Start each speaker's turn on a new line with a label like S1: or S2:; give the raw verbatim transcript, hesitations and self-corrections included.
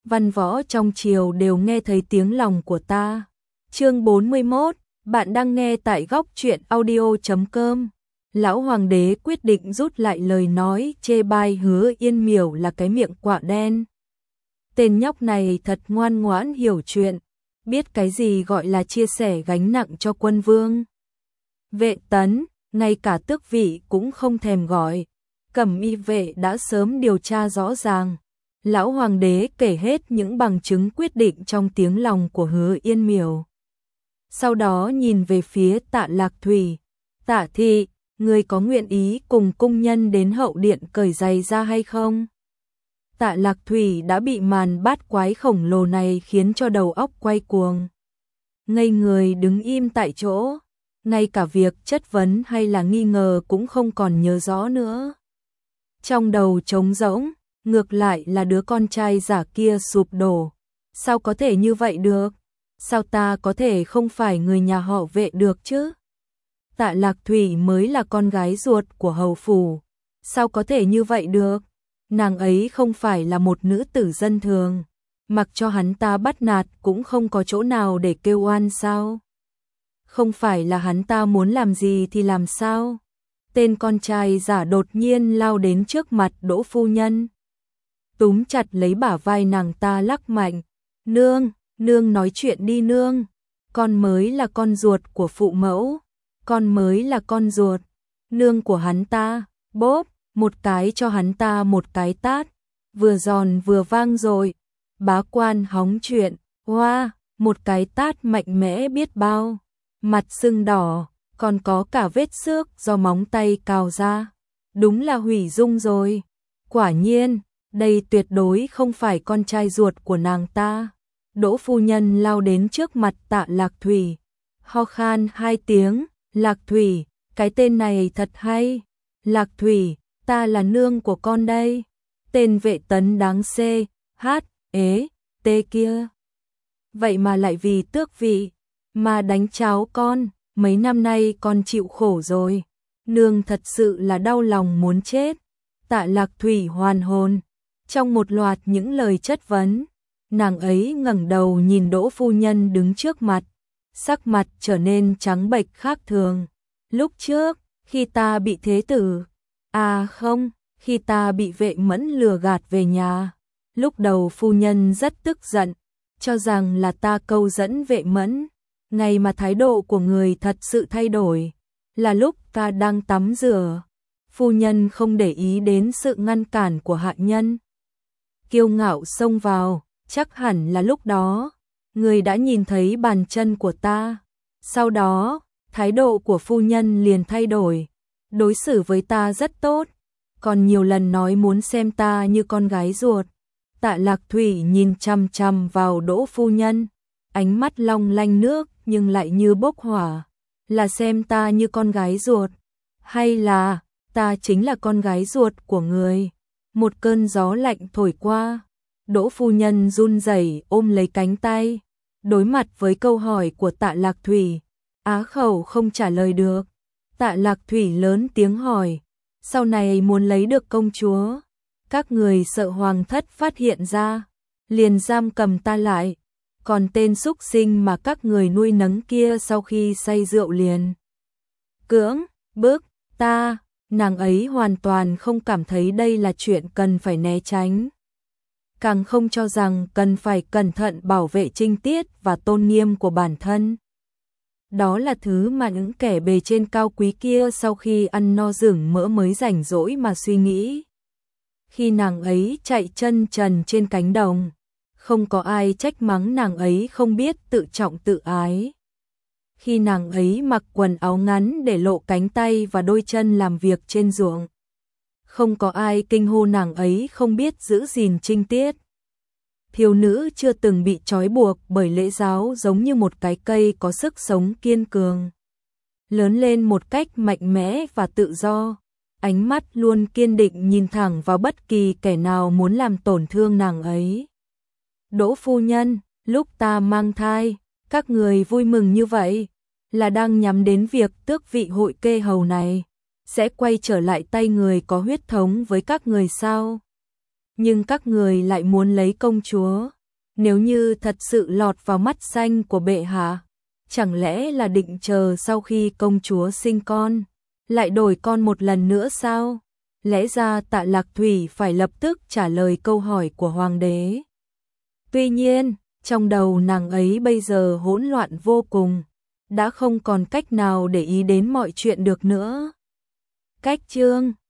S1: văn võ trong triều đều nghe thấy tiếng lòng của ta. Chương bốn mươi mốt, bạn đang nghe tại góc truyện audio chấm com. Lão hoàng đế quyết định rút lại lời nói chê bai Hứa Yên Miểu là cái miệng quạ đen. Tên nhóc này thật ngoan ngoãn hiểu chuyện, biết cái gì gọi là chia sẻ gánh nặng cho quân vương. Vệ Tấn, ngay cả tước vị cũng không thèm gọi. Cẩm Y vệ đã sớm điều tra rõ ràng. Lão hoàng đế kể hết những bằng chứng quyết định trong tiếng lòng của Hứa Yên Miểu. Sau đó nhìn về phía Tạ Lạc Thủy. Tạ thị, người có nguyện ý cùng cung nhân đến hậu điện cởi giày ra hay không? Tạ Lạc Thủy đã bị màn bát quái khổng lồ này khiến cho đầu óc quay cuồng. Ngây người đứng im tại chỗ, ngay cả việc chất vấn hay là nghi ngờ cũng không còn nhớ rõ nữa. Trong đầu trống rỗng, ngược lại là đứa con trai giả kia sụp đổ. Sao có thể như vậy được? Sao ta có thể không phải người nhà họ Vệ được chứ? Tạ Lạc Thủy mới là con gái ruột của hầu phủ. Sao có thể như vậy được? Nàng ấy không phải là một nữ tử dân thường. Mặc cho hắn ta bắt nạt cũng không có chỗ nào để kêu oan sao? Không phải là hắn ta muốn làm gì thì làm sao? Tên con trai giả đột nhiên lao đến trước mặt Đỗ phu nhân. Túm chặt lấy bả vai nàng ta lắc mạnh. Nương, nương nói chuyện đi nương. Con mới là con ruột của phụ mẫu. Con mới là con ruột. Nương của hắn ta, bóp, một cái cho hắn ta một cái tát. Vừa giòn vừa vang rồi. Bá quan hóng chuyện, hoa, một cái tát mạnh mẽ biết bao. Mặt sưng đỏ, còn có cả vết xước do móng tay cào ra. Đúng là hủy dung rồi. Quả nhiên, đây tuyệt đối không phải con trai ruột của nàng ta. Đỗ phu nhân lao đến trước mặt Tạ Lạc Thủy. Ho khan hai tiếng, Lạc Thủy, cái tên này thật hay. Lạc Thủy, ta là nương của con đây. Tên Vệ Tấn đáng xê, hát, ế, tê kia. Vậy mà lại vì tước vị, mà đánh cháo con, mấy năm nay con chịu khổ rồi. Nương thật sự là đau lòng muốn chết. Tạ Lạc Thủy hoàn hồn. Trong một loạt những lời chất vấn, nàng ấy ngẩng đầu nhìn Đỗ phu nhân đứng trước mặt, sắc mặt trở nên trắng bệch khác thường. Lúc trước, khi ta bị thế tử, à không, khi ta bị Vệ Mẫn lừa gạt về nhà, lúc đầu phu nhân rất tức giận, cho rằng là ta câu dẫn Vệ Mẫn. Ngày mà thái độ của người thật sự thay đổi, là lúc ta đang tắm rửa, phu nhân không để ý đến sự ngăn cản của hạ nhân. Kiêu ngạo xông vào, chắc hẳn là lúc đó, người đã nhìn thấy bàn chân của ta. Sau đó, thái độ của phu nhân liền thay đổi, đối xử với ta rất tốt, còn nhiều lần nói muốn xem ta như con gái ruột. Tạ Lạc Thủy nhìn chằm chằm vào Đỗ phu nhân, ánh mắt long lanh nước nhưng lại như bốc hỏa. Là xem ta như con gái ruột, hay là ta chính là con gái ruột của người? Một cơn gió lạnh thổi qua, Đỗ phu nhân run rẩy ôm lấy cánh tay, đối mặt với câu hỏi của Tạ Lạc Thủy, á khẩu không trả lời được. Tạ Lạc Thủy lớn tiếng hỏi, sau này muốn lấy được công chúa, các người sợ hoàng thất phát hiện ra, liền giam cầm ta lại. Còn tên súc sinh mà các người nuôi nấng kia sau khi say rượu liền cưỡng, bức, ta, nàng ấy hoàn toàn không cảm thấy đây là chuyện cần phải né tránh. Càng không cho rằng cần phải cẩn thận bảo vệ trinh tiết và tôn nghiêm của bản thân. Đó là thứ mà những kẻ bề trên cao quý kia sau khi ăn no rửng mỡ mới rảnh rỗi mà suy nghĩ. Khi nàng ấy chạy chân trần trên cánh đồng, không có ai trách mắng nàng ấy không biết tự trọng tự ái. Khi nàng ấy mặc quần áo ngắn để lộ cánh tay và đôi chân làm việc trên ruộng, không có ai kinh hô nàng ấy không biết giữ gìn trinh tiết. Thiếu nữ chưa từng bị trói buộc bởi lễ giáo giống như một cái cây có sức sống kiên cường. Lớn lên một cách mạnh mẽ và tự do, ánh mắt luôn kiên định nhìn thẳng vào bất kỳ kẻ nào muốn làm tổn thương nàng ấy. Đỗ phu nhân, lúc ta mang thai, các người vui mừng như vậy, là đang nhắm đến việc tước vị hội kê hầu này sẽ quay trở lại tay người có huyết thống với các người sao? Nhưng các người lại muốn lấy công chúa, Nếu như thật sự lọt vào mắt xanh của bệ hạ, chẳng lẽ là định chờ sau khi công chúa sinh con, lại đổi con một lần nữa sao? Lẽ ra Tạ Lạc Thủy phải lập tức trả lời câu hỏi của hoàng đế. Tuy nhiên, trong đầu nàng ấy bây giờ hỗn loạn vô cùng, đã không còn cách nào để ý đến mọi chuyện được nữa. Cách chương